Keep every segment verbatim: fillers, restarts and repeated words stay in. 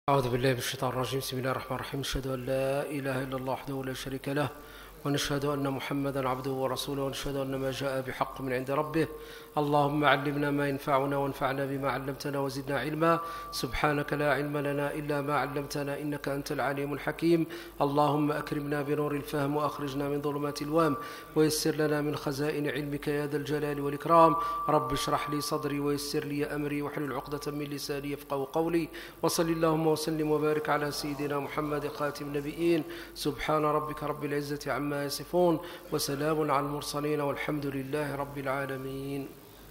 أعوذ بالله من الشيطان الرجيم. بسم الله الرحمن الرحيم. نشهد أن لا إله إلا الله وحده لا شريك له، ونشهد أن محمدا عبده ورسوله، ونشهد أن ما جاء بحق من عند ربه. اللهم علمنا ما ينفعنا وانفعنا بما علمتنا وزدنا علما. سبحانك لا علم لنا إلا ما علمتنا إنك أنت العليم الحكيم. اللهم أكرمنا بنور الفهم وأخرجنا من ظلمات الوهم، ويسر لنا من خزائن علمك يا ذا الجلال والإكرام. رب اشرح لي صدري ويسر لي أمري واحلل عقدة من لساني يفقهوا قولي. وصل اللهم وسلم وبارك على سيدنا محمد خاتم النبيين. سبحان ربك رب العزة عما يصفون، وسلام على المرسلين، والحمد لله رب العالمين.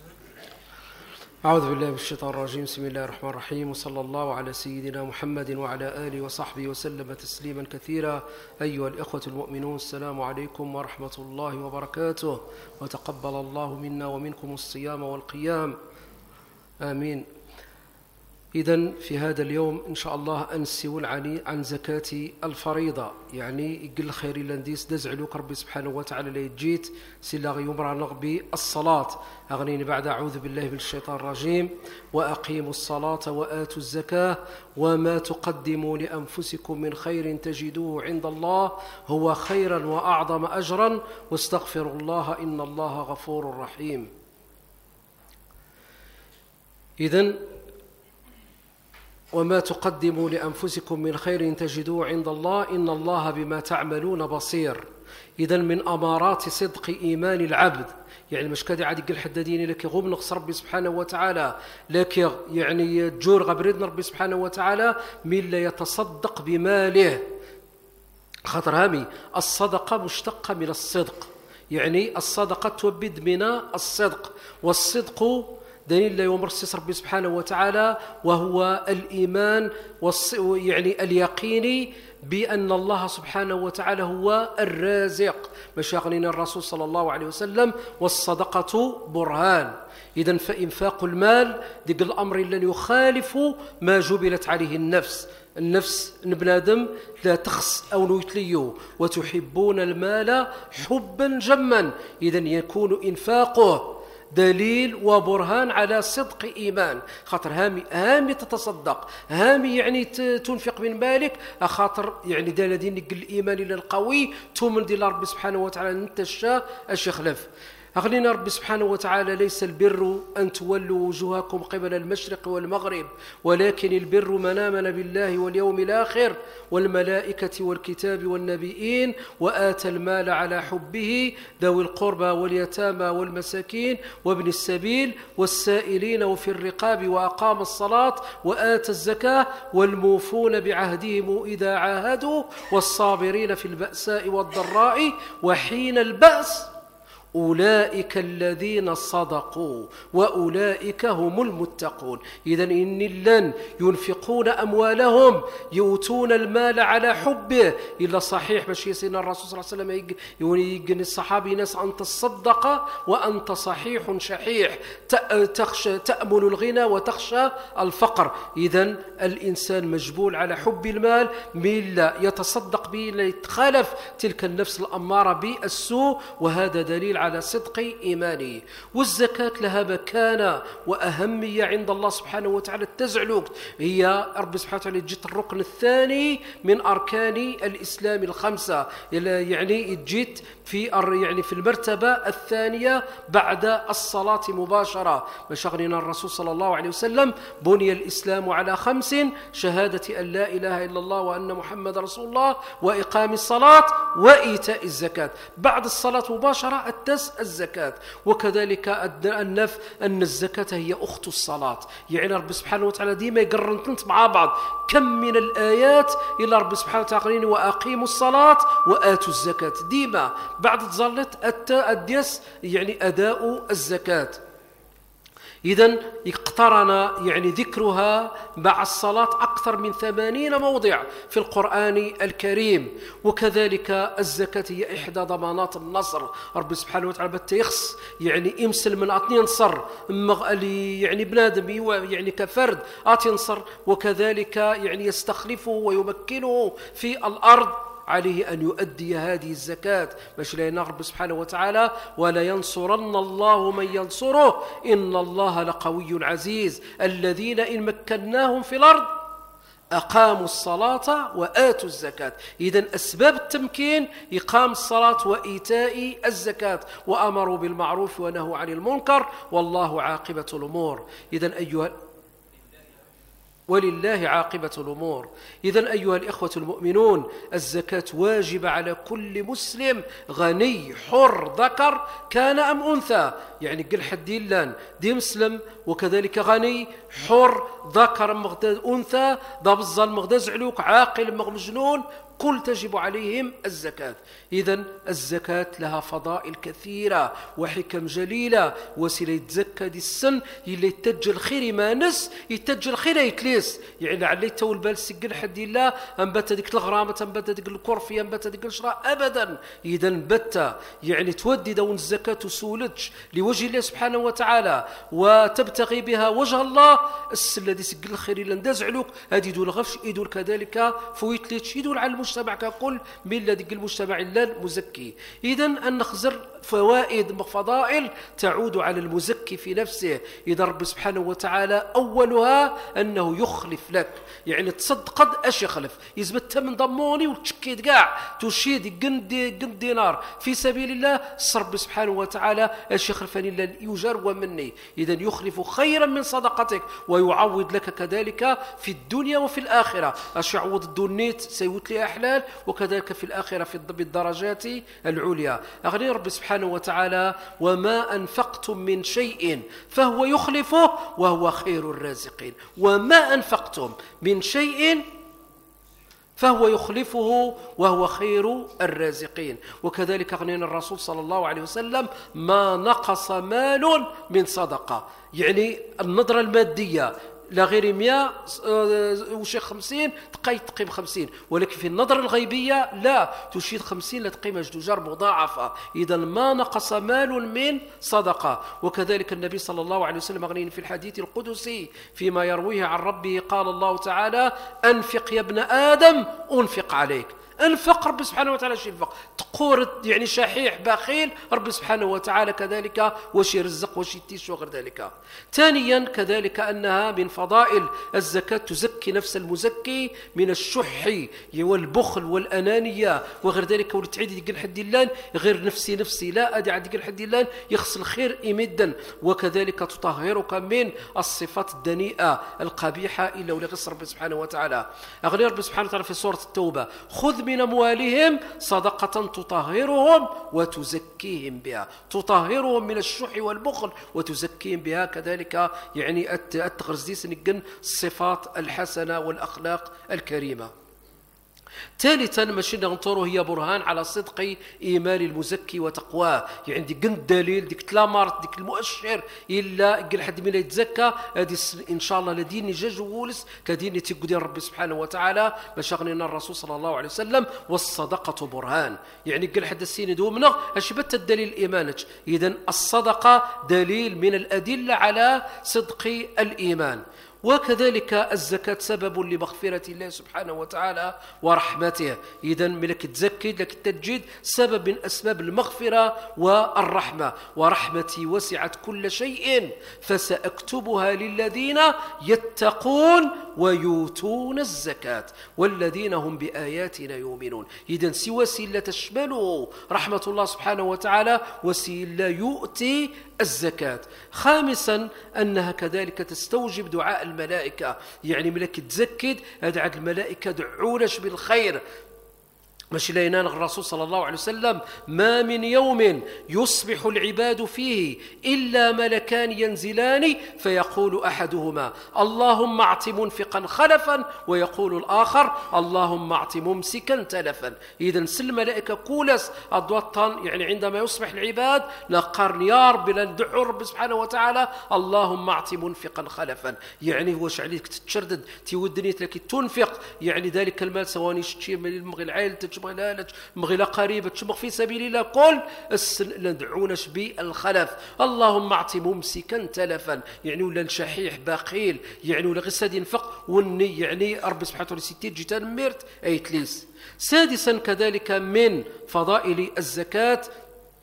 أعوذ بالله من الشيطان الرجيم. بسم الله الرحمن الرحيم، وصلى الله على سيدنا محمد وعلى آله وصحبه وسلم تسليما كثيرا. أيها الإخوة المؤمنون، السلام عليكم ورحمة الله وبركاته، وتقبل الله منا ومنكم الصيام والقيام، آمين. إذن في هذا اليوم إن شاء الله أنسول عن زكاة الفريضة، يعني يقل خير لانديس دزعلوك ربي سبحانه وتعالى ليجيت سلا يمر نغبي الصلاة. أغنيني بعد أعوذ بالله من الشيطان الرجيم. وأقيموا الصلاة وآتوا الزكاة وما تقدموا لأنفسكم من خير تجدوه عند الله هو خيرا وأعظم أجرا واستغفروا الله إن الله غفور رحيم. إذن وما تقدموا لأنفسكم من خير تجدوه عند الله إن الله بما تعملون بصير. إذن من أمارات صدق إيمان العبد، يعني مش كذا عاد يقول حداديني لك غوب نقص ربي سبحانه وتعالى، لك يعني تجور غبردنا ربي سبحانه وتعالى من لا يتصدق بماله. خاطر هامي الصدقة مشتقة من الصدق، يعني الصدقة تبد من الصدق، والصدق دليل لا يمرسس ربي سبحانه وتعالى، وهو الإيمان يعني اليقيني بأن الله سبحانه وتعالى هو الرازق. مش يغنينا الرسول صلى الله عليه وسلم والصدقة برهان. إذن فإنفاق المال ديك الأمر لن يخالف ما جبلت عليه النفس. النفس بنادم لا تخص أو نيتليو، وتحبون المال حبا جما. إذن يكون إنفاقه دليل وبرهان على صدق إيمان. خاطر هامي هامي تتصدق، هامي يعني تنفق من مالك، خاطر يعني دال دين الإيمان إلى القوي تومن دي ربي سبحانه وتعالى نتشا اش يخلف. أغنينا ربي سبحانه وتعالى ليس البر أن تولوا وجوهكم قبل المشرق والمغرب، ولكن البر من آمن بالله واليوم الآخر والملائكة والكتاب والنبيين وآتى المال على حبه ذوي القربى واليتامى والمساكين وابن السبيل والسائلين وفي الرقاب وأقام الصلاة وآتى الزكاة والموفون بعهدهم إذا عاهدوا والصابرين في البأساء والضراء وحين البأس أولئك الذين صدقوا وأولئك هم المتقون. إذن إن لن ينفقون أموالهم يؤتون المال على حبه إلا صحيح باش يسينا الرسول صلى الله عليه وسلم يقول الصحابي ناس أن تصدق وأنت صحيح شحيح تخشى تأمل الغنى وتخشى الفقر. إذن الإنسان مجبول على حب المال، من لا يتصدق به لا يتخالف تلك النفس الأمارة بالسوء، وهذا دليل على صدق إيمانه. والزكاة لها مكانة وأهمية عند الله سبحانه وتعالى تزعلوك، هي رب سبحانه وتعالى جيت الركن الثاني من أركان الإسلام الخمسة، يعني جيت في يعني في المرتبة الثانية بعد الصلاة مباشرة. مشغلنا الرسول صلى الله عليه وسلم بني الإسلام على خمس: شهادة أن لا إله إلا الله وأن محمد رسول الله، وإقام الصلاة، وإيتاء الزكاة. بعد الصلاة مباشرة الزكاة. وكذلك النف أن الزكاة هي أخت الصلاة، يعني رب سبحانه وتعالى ديما يقرنت مع بعض. كم من الآيات إلى رب سبحانه وتعالى وأقيموا الصلاة وآتوا الزكاة، ديما بعد ظلت الديس يعني أداء الزكاة. إذن اقترن يعني ذكرها مع الصلاة أكثر من ثمانين موضع في القرآن الكريم. وكذلك الزكاة هي إحدى ضمانات النصر. رب سبحانه وتعالى بتيخص يعني إمسل من أعطني نصر يعني بنادم يعني كفرد أعطي نصر، وكذلك يعني يستخلفه ويمكنه في الأرض عليه أن يؤدي هذه الزكاة. باش لينا رب سبحانه وتعالى ولا ينصرن الله من ينصره إن الله لقوي عزيز الذين إن مكناهم في الأرض أقاموا الصلاة وآتوا الزكاة. إذن أسباب التمكين إقام الصلاة وإيتاء الزكاة، وأمروا بالمعروف ونهوا عن المنكر، والله عاقبة الأمور. إذن أيها ولله عاقبة الأمور. إذن أيها الإخوة المؤمنون، الزكاة واجب على كل مسلم غني حر ذكر كان أم أنثى، يعني قل حد لان دي مسلم وكذلك غني حر ذكر مغدى أنثى ضبزل مغدى زعلوك عاقل مجنون، كل تجب عليهم الزكاة. إذن الزكاة لها فضائل كثيرة وحكم جليلة. وسيلة يتزكى دي السن اللي يتجل خير ما نس يتجل خير يتليس، يعني علي تو البال سجل حد الله أنبت ديك الغرامة أنبت ديك الكرفي أنبت ديك الشراء أبدا. إذن بت يعني تودي دون الزكاة سولتش لوجه الله سبحانه وتعالى وتبتغي بها وجه الله، السن الذي سجل الخير اللي نداز علوك هذه يدول غفش يدول كذلك فويتليتش يدول على المجتمع ككل من الذي المجتمع إلا المزكي. إذن أن نخزر فوائد فضائل تعود على المزكي في نفسه. إذا رب سبحانه وتعالى أولها أنه يخلف لك، يعني تصدق أش يخلف يزبط من ضموني وتشكيد قاع تشيد قندي قند دينار في سبيل الله، رب سبحانه وتعالى أش يخلفني إلا يجر ومني. إذا يخلف خيرا من صدقتك ويعوض لك كذلك في الدنيا وفي الآخرة. أش يعوض الدنيت سيوت لي أحلال، وكذلك في الآخرة في بالدرجات العليا. أغني رب سبحانه وتعالى وما أنفقتم من شيء فهو يخلفه وهو خير الرازقين. وما أنفقتم من شيء فهو يخلفه وهو خير الرازقين. وكذلك أغنينا الرسول صلى الله عليه وسلم ما نقص مال من صدقة، يعني النظرة المادية لا غير مئة وشي خمسين تقي تقيم خمسين، ولكن في النظر الغيبية لا تشيد خمسين لا تقيم جدجار مضاعفة. إذا ما نقص مال من صدقة. وكذلك النبي صلى الله عليه وسلم أغنين في الحديث القدسي فيما يرويه عن ربه قال الله تعالى أنفق يا ابن آدم أنفق عليك. انفق رب سبحانه وتعالى شي ينفق تقور يعني شحيح بخيل رب سبحانه وتعالى كذلك وشي يرزق وشي يتيش وغير ذلك. ثانيا كذلك أنها من فضائل الزكاة تزكي نفس المزكي من الشح والبخل والأنانية وغير ذلك. ولتعيد يقول حد الله غير نفسي نفسي لا أدي عاد يقول حد الله يخص الخير إمدا. وكذلك تطهرك من الصفات الدنيئة القبيحة إلا ولغس رب سبحانه وتعالى. أغني رب سبحانه وتعالى في سورة التوبة خذ من أموالهم صدقة تطهرهم وتزكيهم بها، تطهرهم من الشح والبخل وتزكيهم بها كذلك، يعني التغرزيس نقن الصفات الحسنة والأخلاق الكريمة. ثالثا ماشي نغنطرو هي برهان على صدق إيمان المزكي وتقواه، يعني ديك الدليل ديك تلامارت ديك المؤشر إلا قل حد من يتزكى هذه إن شاء الله لدين جاج وولس كدين تقدي رب سبحانه وتعالى باش أغنينا الرسول صلى الله عليه وسلم والصدقة برهان، يعني قل حد السين دومنا أشبت الدليل إيمانك. إذن الصدقة دليل من الأدلة على صدق الإيمان. وكذلك الزكاة سبب لمغفرة الله سبحانه وتعالى ورحمته. إذا ملك تزكي لك التجديد سبب من أسباب المغفرة والرحمة. ورحمتي وسعت كل شيء فسأكتبها للذين يتقون ويؤتون الزكاة والذين هم بآياتنا يؤمنون. إذا سوى وسيلة تشمله رحمة الله سبحانه وتعالى وسيلة يؤتي الزكاة. خامسا أنها كذلك تستوجب دعاء الملائكة، يعني ملك تزكد أدعى الملائكة دعونش بالخير. ماشي لينان الرسول صلى الله عليه وسلم ما من يوم يصبح العباد فيه إلا ملكان ينزلان فيقول أحدهما اللهم اعط منفقا خلفا ويقول الآخر اللهم اعط ممسكا تلفا. إذن سل الملائكة كولس الضوطن، يعني عندما يصبح العباد لقرن يا رب لندعو رب سبحانه وتعالى اللهم اعط منفقا خلفا، يعني واش عليك تتشردد تودني لك تنفق، يعني ذلك المال سواء يشتي من المغي العائل تبغي لا تبغي لا قريبة تبغي في سبيل الله كل ندعونش بالخلف. اللهم اعطي ممسكا تلفا، يعني ولا شحيح بخيل، يعني ولا غساد ينفق وني، يعني رب سبحانه وتعالى ستي جيتان ميرت اي تليس. سادسا كذلك من فضائل الزكاة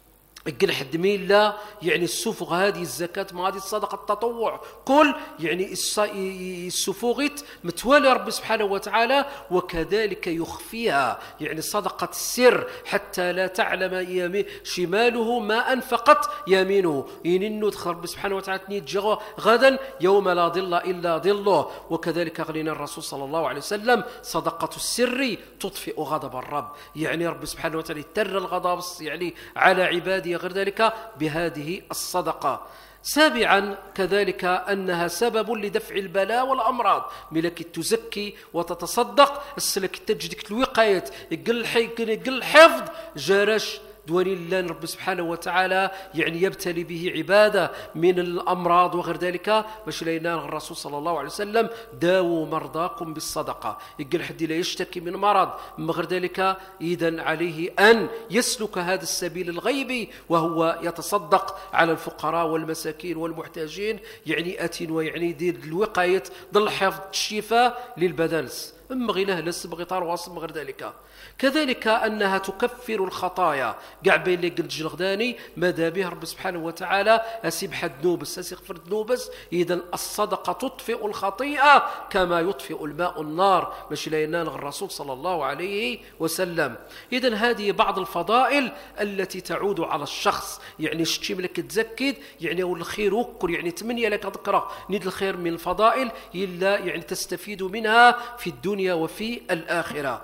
قل حد مين لا يعني السفغ هذه الزكاة ما هذه الصدقة التطوع كل يعني السفوغت متوالي رب سبحانه وتعالى، وكذلك يخفيها يعني صدقة السر حتى لا تعلم شماله ما أنفقت يمينه، إنه دخل رب سبحانه وتعالى نيتجغ غدا يوم لا ظل إلا ظله. وكذلك قال الرسول صلى الله عليه وسلم صدقة السر تطفئ غضب الرب، يعني رب سبحانه وتعالى تر الغضب يعني على عباده غير ذلك بهذه الصدقة. سابعا كذلك أنها سبب لدفع البلاء والأمراض، ملك تزكي وتتصدق السلك تجدك الوقاية يقل الحفظ جارش دواني الله رب سبحانه وتعالى يعني يبتلي به عباده من الأمراض وغير ذلك. باش لينا الرسول صلى الله عليه وسلم داووا مرضاكم بالصدقة، يقول حد لا يشتكي من مرض من غير ذلك إذن عليه أن يسلك هذا السبيل الغيبي وهو يتصدق على الفقراء والمساكين والمحتاجين، يعني أتين ويعني دير الوقاية ضل الحفظ الشفاء للبدنس أما غيره لس بغطار واصل غير ذلك. كذلك أنها تكفر الخطايا قاع بين لي قلت جلغداني ماذا به رب سبحانه وتعالى أسيب حد نوبس أسيغفر نوبس. إذن الصدقة تطفئ الخطيئة كما يطفئ الماء النار، ماشي لينا الرسول صلى الله عليه وسلم. إذن هذه بعض الفضائل التي تعود على الشخص، يعني شتي لك تزكد يعني والخير وكر يعني تمني لك ذكره نيد الخير من الفضائل إلا يعني تستفيد منها في الدنيا وفي الآخرة.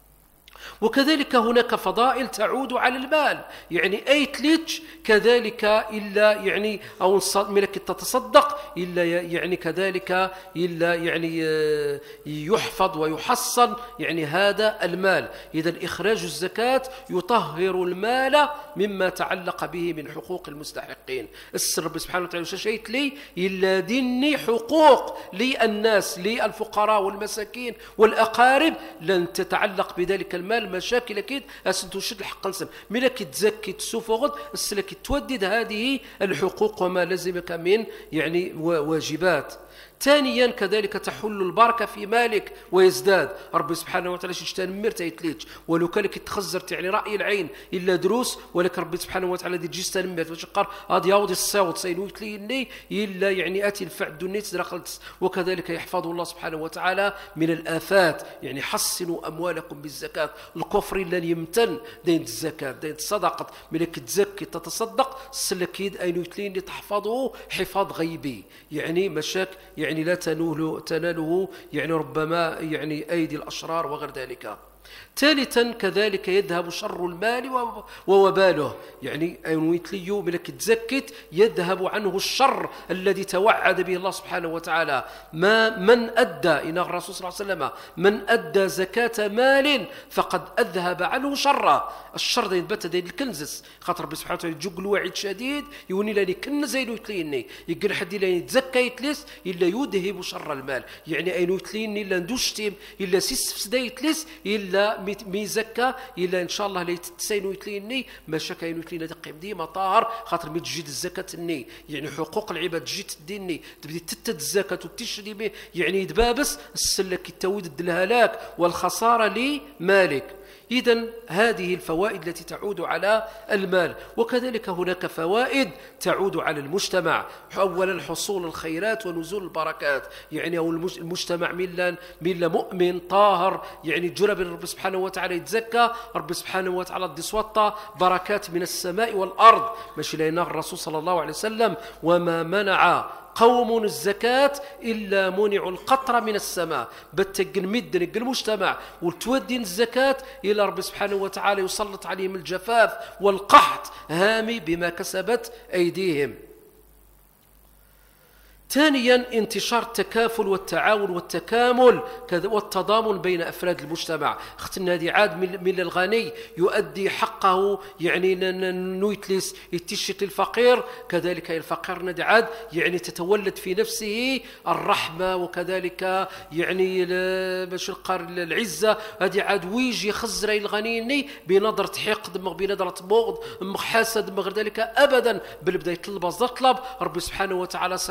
وكذلك هناك فضائل تعود على المال، يعني أي تليتش كذلك إلا يعني أو ملك تتصدق إلا يعني كذلك إلا يعني يحفظ ويحصن يعني هذا المال. إذا إخراج الزكاة يطهر المال مما تعلق به من حقوق المستحقين. السر سبحانه وتعالى شيء لي إلا ديني حقوق للناس للفقراء والمساكين والأقارب لن تتعلق بذلك المال مشاكل أكيد أسنتو شد الحق نسم ملك تزكي تسوفغد السلك تودد هذه الحقوق وما لزمك من يعني واجبات. ثانيا كذلك تحل البركة في مالك ويزداد. رب سبحانه وتعالى شتان مرتا يتليج ولو كانك تخزرت يعني رأي العين إلا دروس، ولك رب سبحانه وتعالى دي جيستان مرت وشقر هذا يعود الصوت سينوت لي إلا يعني أتي الفعل دنيت درخلت. وكذلك يحفظ الله سبحانه وتعالى من الآفات، يعني حسنوا أموالكم بالزكاة. الكفر لن يمتن دين الزكاة دين الصدقة ملك تزكي تتصدق سلكيد أين يتلين تحفظه حفاظ غيبي، يعني مشاك يعني لا تناله تناله يعني ربما يعني أيدي الأشرار وغير ذلك. ثالثا كذلك يذهب شر المال ووباله، يعني أنويتليو ملك تزكت يذهب عنه الشر الذي توعد به الله سبحانه وتعالى. ما من أدى إن الرسول صلى الله عليه وسلم من أدى زكاة مال فقد أذهب عنه شره. الشر دين بتا دين الكنزس خاطر ربي سبحانه وتعالى يجوق الوعيد شديد يوني لاني كنز أينو يتليني يقول حد لاني تزكى يتلس إلا يذهب شر المال، يعني أينو يتليني إلا ندوشتيم إلا سيس فسدا يتلس إلا ميزكا إلا إن شاء الله لي تسينو يتليني ما شكا يتلينا دقيم ديما طاهر خاطر مي تجيد الزكاة الني، يعني حقوق العباد تجي تديني تبدي تتد الزكاة وتشري به يعني يدبابس السلك التود الهلاك والخسارة لمالك. إذن هذه الفوائد التي تعود على المال. وكذلك هناك فوائد تعود على المجتمع. أولا حصول الخيرات ونزول البركات، يعني أو المجتمع ملا ملا مؤمن طاهر يعني جرب رب سبحانه وتعالى يتزكى رب سبحانه وتعالى دي سوطة بركات من السماء والأرض. ماشي لنا الرسول صلى الله عليه وسلم وما منع قوم الزكاة إلا منع القطر من السماء. بتقن مدن المجتمع وتودين الزكاة إلى رب سبحانه وتعالى يسلط عليهم الجفاف والقحط هامي بما كسبت أيديهم. ثانيا انتشار التكافل والتعاون والتكامل والتضامن بين أفراد المجتمع. اختنا هذه عاد من الغني يؤدي حقه يعني نويتلس يتشت الفقير، كذلك الفقير ندي عاد يعني تتولد في نفسه الرحمة وكذلك يعني باش القار العزة. هذه عاد ويجي خزر الغني بنظرة حقد بنظرة بغض حسد غير ذلك أبدا، بل بدا يطلب طلب ربي سبحانه وتعالى سرعة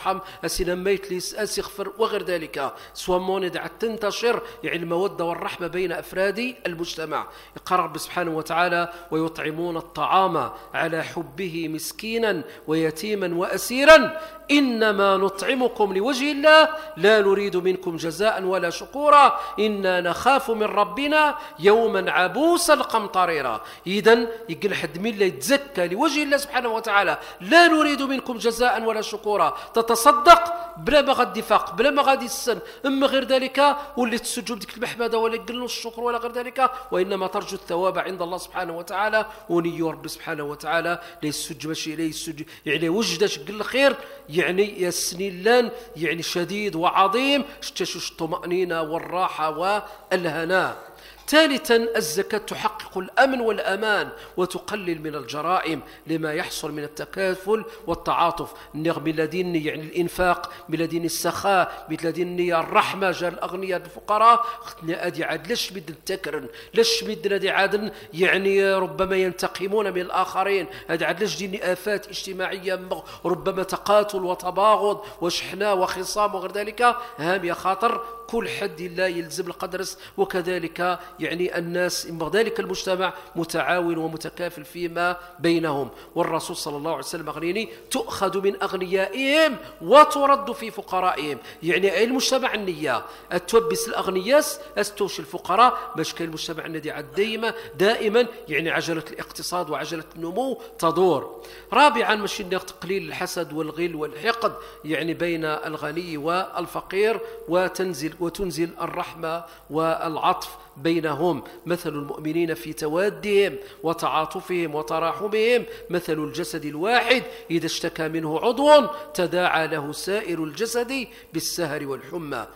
يرحم أسي لما يتليس أسي يغفر وغير ذلك. سواء موني تنتشر يعني المودة والرحمة بين أفراد المجتمع. يقرر رب سبحانه وتعالى ويطعمون الطعام على حبه مسكينا ويتيما وأسيرا إنما نطعمكم لوجه الله لا نريد منكم جزاء ولا شكورا إنا نخاف من ربنا يوما عبوسا قمطريرا. إذن يقول حد من لا يتزكى لوجه الله سبحانه وتعالى لا نريد منكم جزاء ولا شكورا، تتصدق بلا ما غادي فاق بلا ما غادي السن اما غير ذلك واللي تسجل ديك المحمده ولا يقول الشكر ولا غير ذلك، وانما ترجو الثواب عند الله سبحانه وتعالى. ونيو رب سبحانه وتعالى ليسج ماشي ليسج يعني وجدش قل الخير يعني يسنيلان يعني شديد وعظيم شتشوش الطمأنينة والراحة والهناء. ثالثا الزكاة تحقق الأمن والأمان وتقلل من الجرائم لما يحصل من التكافل والتعاطف. من لدين يعني الإنفاق، من لدين السخاء، من لدين الرحمة جار الأغنياء الفقراء. ختنا أدي عاد ليش بد التكرن ليش بد لدي عاد يعني ربما ينتقمون من الآخرين. هذا عاد ليش ديني آفات اجتماعية ربما تقاتل وتباغض وشحناء وخصام وغير ذلك. هام يا خاطر كل حد لا يلزم القدرس، وكذلك يعني الناس ذلك المجتمع متعاون ومتكافل فيما بينهم. والرسول صلى الله عليه وسلم أغنيني تؤخذ من أغنيائهم وترد في فقرائهم. يعني المجتمع النية التوبس الأغنياس أستوش الفقراء باش كان المجتمع الذي دائما دائما يعني عجلة الاقتصاد وعجلة النمو تدور. رابعا ماشي تقليل الحسد والغل والحقد يعني بين الغني والفقير وتنزل وتنزل الرحمة والعطف بينهم. مثل المؤمنين في توادهم وتعاطفهم وتراحمهم مثل الجسد الواحد إذا اشتكى منه عضو تداعى له سائر الجسد بالسهر والحمى.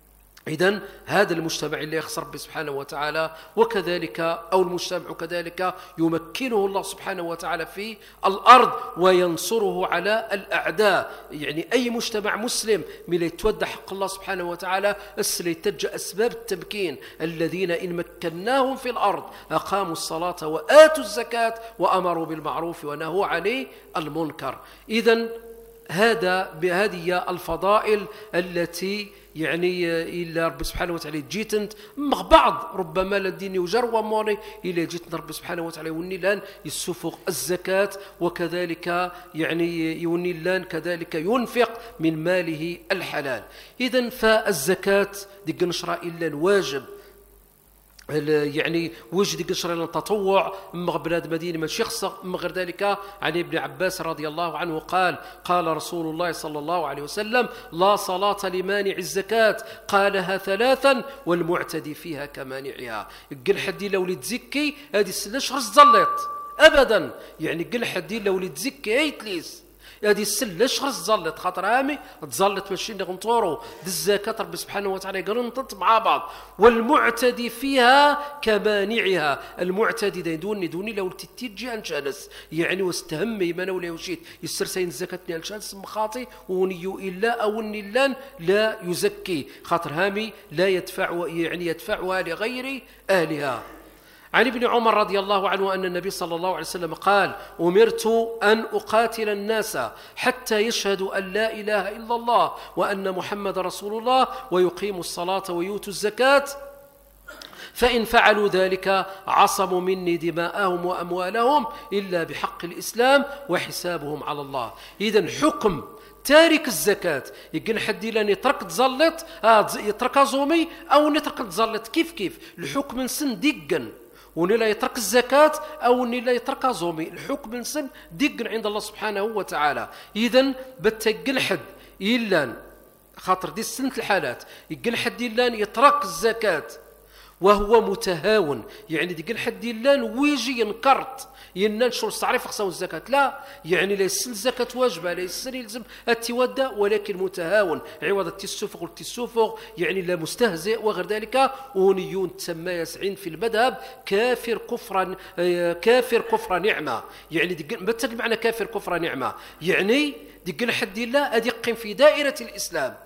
إذن هذا المجتمع اللي يخسر ربي سبحانه وتعالى وكذلك أو المجتمع كذلك يمكنه الله سبحانه وتعالى في الأرض وينصره على الأعداء. يعني أي مجتمع مسلم من يتودى حق الله سبحانه وتعالى يتجه أسباب التمكين الذين إن مكناهم في الأرض أقاموا الصلاة وآتوا الزكاة وأمروا بالمعروف ونهوا عن المنكر. إذن هذا بهذه الفضائل التي يعني إلا رب سبحانه وتعالى جيت انت مغ بعض ربما لديني يجر وموني إلا جيت رب سبحانه وتعالى يوني لان يسفق الزكاة وكذلك يعني يوني لان كذلك ينفق من ماله الحلال. إذن فالزكاة دي نشرة إلا الواجب يعني وجد قشر التطوع مغ بلاد مدينة من شخص غير ذلك. عن ابن عباس رضي الله عنه قال قال رسول الله صلى الله عليه وسلم لا صلاة لمانع الزكاة قالها ثلاثا والمعتدي فيها كمانعها. قل حدي لو لتزكي هذه السنة شهر الزلط أبدا يعني قل حدي لو لتزكي هيتليس هذه السله شهر الزلط خاطر عامي تزلط ماشي نغنطورو الزكاه ربي سبحانه وتعالى قالوا نطط مع بعض. والمعتدي فيها كمانعها. المعتدي دا دوني دوني لو تتجي انشانس يعني واستهم ما ولا وشيت يسرسين الزكاه انشانس مخاطي ونيو الا او النلان لا يزكي خاطر هامي لا يدفع يعني يدفعها لغير اهلها. عن ابن عمر رضي الله عنه أن النبي صلى الله عليه وسلم قال أمرت أن أقاتل الناس حتى يشهدوا أن لا إله إلا الله وأن محمد رسول الله ويقيموا الصلاة ويؤتوا الزكاة فإن فعلوا ذلك عصموا مني دماءهم وأموالهم إلا بحق الإسلام وحسابهم على الله. إذن حكم تارك الزكاة يقول حدي لان يترك تزلط آه يترك زومي أو يترك تزلط كيف كيف الحكم سن دقا وني لا يترك الزكاة أو ني لا يترك زومي الحكم سن دقا عند الله سبحانه وتعالى. إذن بتقل حد إلا خاطر دي سنة الحالات يقول حد إلا يترك الزكاة وهو متهاون يعني دي قل حد إلا ويجي ينكرت يننشر التعريف خصو الزكاة لا يعني ليس الزكاة واجبة ليس يلزم التودى ولكن متهاون عوض التسوفق والتسوفق يعني لا مستهزئ وغير ذلك. ونيون تسمى يسعين في المذهب كافر كفرا كافر كفر نعمة يعني مثل معنى كافر كفر نعمة يعني دي قل حد الله أدقم في دائرة الإسلام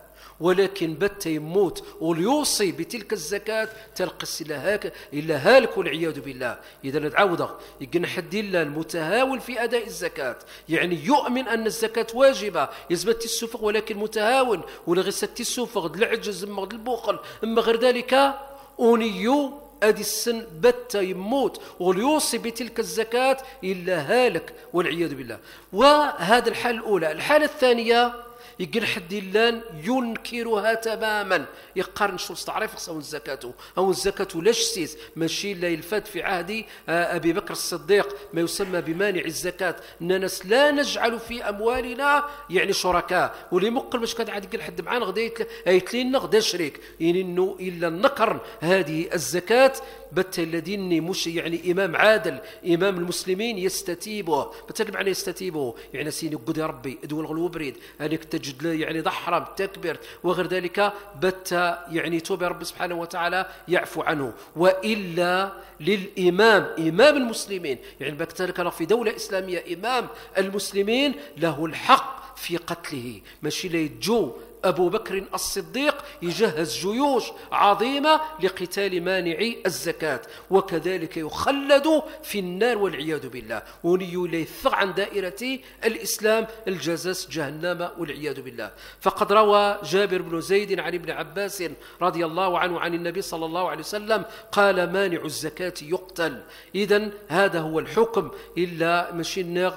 ولكن بت يموت وليوصي بتلك الزكاة تلقس إلا هاك إلا هالك والعياذ بالله. إذا نتعاود يقول حد الله المتهاون في أداء الزكاة، يعني يؤمن أن الزكاة واجبة يزبط السفق ولكن متهاون ولا غير ست السفق العجز أما البخل أما غير ذلك أونيو أدي السن بت يموت وليوصي بتلك الزكاة إلا هالك والعياذ بالله. وهذا الحالة الأولى. الحالة الثانية يقول حد الله ينكرها تماما، يقارن شو تعرف أو الزكاة أو الزكاة لاش سيس ماشي لا يلفت في عهد أبي بكر الصديق ما يسمى بمانع الزكاة، أننا لا نجعل في أموالنا يعني شركاء واللي مقل باش كان عاد يقول حد معانا غدا يتلي لنا غدا شريك يعني إنه إلا نكر هذه الزكاة بت الذين مش يعني إمام عادل إمام المسلمين يستتيبه. بتكلم معنى يستتيبه يعني سيني قد يا ربي ادول غلو بريد انك تجد يعني ضحرم تكبر وغير ذلك بت يعني توب رب سبحانه وتعالى يعفو عنه. وإلا للإمام إمام المسلمين يعني بكتلك في دولة إسلامية إمام المسلمين له الحق في قتله، ماشي لا يجو أبو بكر الصديق يجهز جيوش عظيمة لقتال مانعي الزكاة وكذلك يخلد في النار والعياذ بالله وليثغ عن دائرة الإسلام الجزاس جهنم والعياذ بالله. فقد روى جابر بن زيد عن ابن عباس رضي الله عنه عن النبي صلى الله عليه وسلم قال مانع الزكاة يقتل. إذن هذا هو الحكم إلا ماشي النار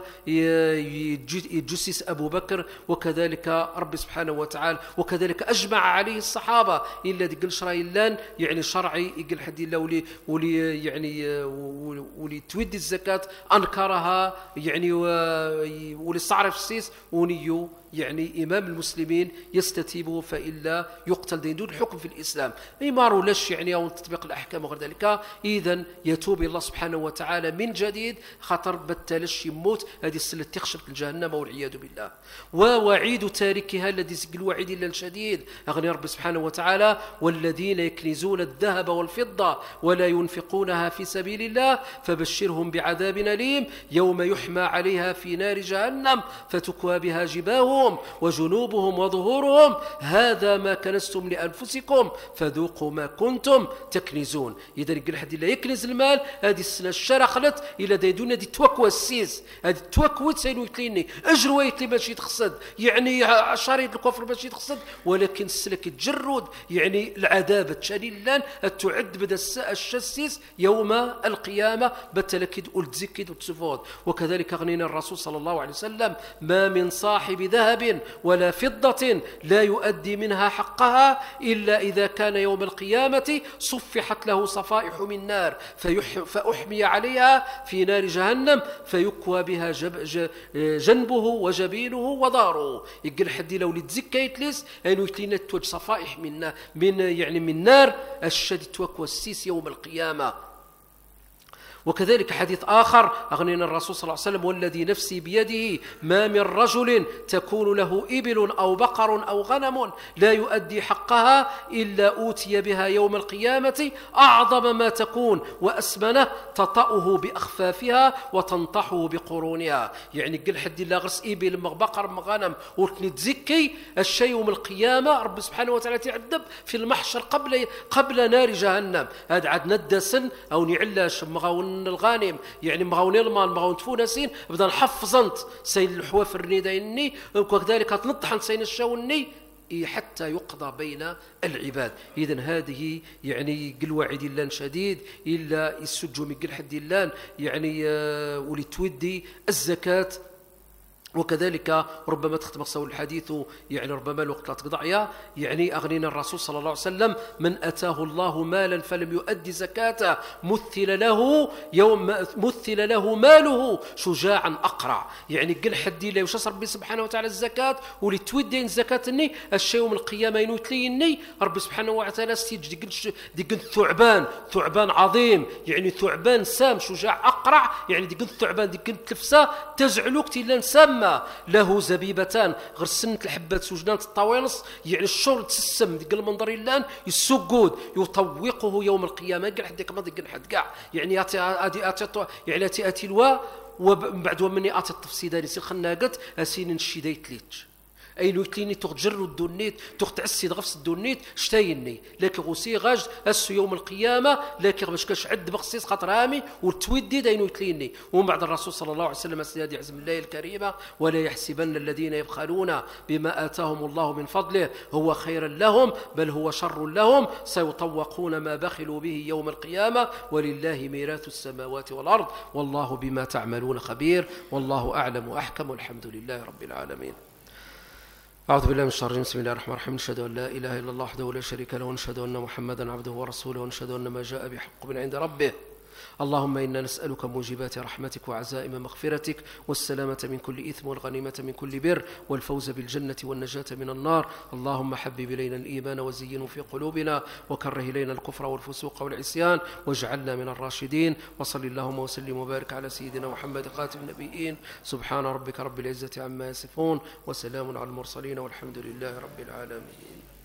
يجسس أبو بكر وكذلك رب سبحانه وتعالى وكذلك أجمع عليه الصحابة إلا دي قل شرايلان يعني شرعي يقل حد الله ولي, ولي يعني ولي تودي الزكاة أنكرها يعني ولي صعرف السيس ونيو يعني إمام المسلمين يستتيبه فإلا يقتل دين دون حكم في الإسلام إمارو لش يعني أو تطبيق الأحكام وغير ذلك. إذن يتوب الله سبحانه وتعالى من جديد خطر بتلش يموت هذه السلة تخشب الجهنم والعياذ بالله. ووعيد تاركها الذي سجل وعيد إلا الشديد أغني رب سبحانه وتعالى والذين يكنزون الذهب والفضة ولا ينفقونها في سبيل الله فبشرهم بعذاب أليم يوم يحمى عليها في نار جهنم فتكوى بها جباههم وجنوبهم وظهورهم هذا ما كنزتم لأنفسكم فذوقوا ما كنتم تكنزون. إذا يقول حد لا يكنز المال هذه السنة الشرخلت إلى ديدون دي توكوى السيس هذه توكوى تسينو يتليني أجروا يتلي باش يتخصد يعني شريط الكفر باش يتخصد ولكن السلك الجرود يعني العذاب تشاليلان تعد بدا الشسيس يوم القيامة بتلكد والتزكد وتسفود. وكذلك غنينا الرسول صلى الله عليه وسلم ما من صاحب ذهب ولا فضة لا يؤدي منها حقها إلا إذا كان يوم القيامة صفحت له صفائح من نار فأحمي عليها في نار جهنم فيكوى بها جب جنبه وجبينه وضاره. يقول حدي لو لتزكى يتلس أنه يتلين توج صفائح من من يعني من نار الشديد توكوى السيس يوم القيامة. وكذلك حديث آخر أغنينا الرسول صلى الله عليه وسلم والذي نفسي بيده ما من رجل تكون له إبل أو بقر أو غنم لا يؤدي حقها إلا أوتي بها يوم القيامة أعظم ما تكون وأسمنه تطأه بأخفافها وتنطحه بقرونها. يعني قل حد الله غرس إبل بقر غنم وتنتزكي الشيء يوم القيامة رب سبحانه وتعالى تعذب في المحشر قبل قبل نار جهنم. هذا عاد ندسن أو نعلاش مغاون الغانم يعني مغاوني المال مغاون تفونسين بدا نحفظنت سيل الحواف الرديني وكذلك تنطحن سين الشاوني حتى يقضى بين العباد. إذن هذه يعني قل واعد اللان شديد إلا يسجوا من قل حد اللان يعني ولتودي الزكاة. وكذلك ربما تختم صول الحديث يعني ربما الوقت لا تقضعيا يعني أغنينا الرسول صلى الله عليه وسلم من أتاه الله مالا فلم يؤدي زكاته مثل له يوم مثل له ماله شجاعا أقرع. يعني قل حدي لا يشصر ربي سبحانه وتعالى الزكاة ولتودين زكاتني الشيء يوم القيامة ينوتليني ربي سبحانه وتعالى ستيج دي قلت ثعبان ثعبان عظيم يعني ثعبان سام شجاع أقرع يعني دي قلت ثعبان دي قلت تلفسة تزعلوك تيلان سام له زبيبتان غير سنة الحبات سجنان الطوينص يعني الشغل تسسم ديك المنظر الان يسجود يطوقه يوم القيامة قال حد كما قال حد كاع يعني اتي اتي اتي يعني اتي اتي الوا ومن بعد ومني اتي التفصيل داني سي خناقت اسين نشي دايتليت أين يتليني تغجر الدونيت تغتعسي غفص الدونيت شتايني لكن غوسي غاج أسو يوم القيامة لكن باش كاش عد بخصيص خاطر عامي وتودي داين يتليني. ومن بعد الرسول صلى الله عليه وسلم سيادي عزم الله الكريمة ولا يحسبن الذين يبخلون بما آتاهم الله من فضله هو خيرا لهم بل هو شر لهم سيطوقون ما بخلوا به يوم القيامة ولله ميراث السماوات والأرض والله بما تعملون خبير والله أعلم وأحكم والحمد لله رب العالمين. أعوذ بالله من الشيطان الرجيم. بسم الله الرحمن الرحيم. نشهد أن لا إله إلا الله وحده لا شريك له ونشهد أن محمدا عبده ورسوله ونشهد أن ما جاء بحق من عند ربه. اللهم إنا نسألك موجبات رحمتك وعزائم مغفرتك والسلامة من كل إثم والغنيمة من كل بر والفوز بالجنة والنجاة من النار. اللهم حبب إلينا الإيمان وزينه في قلوبنا وكره إلينا الكفر والفسوق والعصيان واجعلنا من الراشدين. وصل اللهم وسلم وبارك على سيدنا محمد خاتم النبيين. سبحان ربك رب العزة عما يصفون وسلام على المرسلين والحمد لله رب العالمين.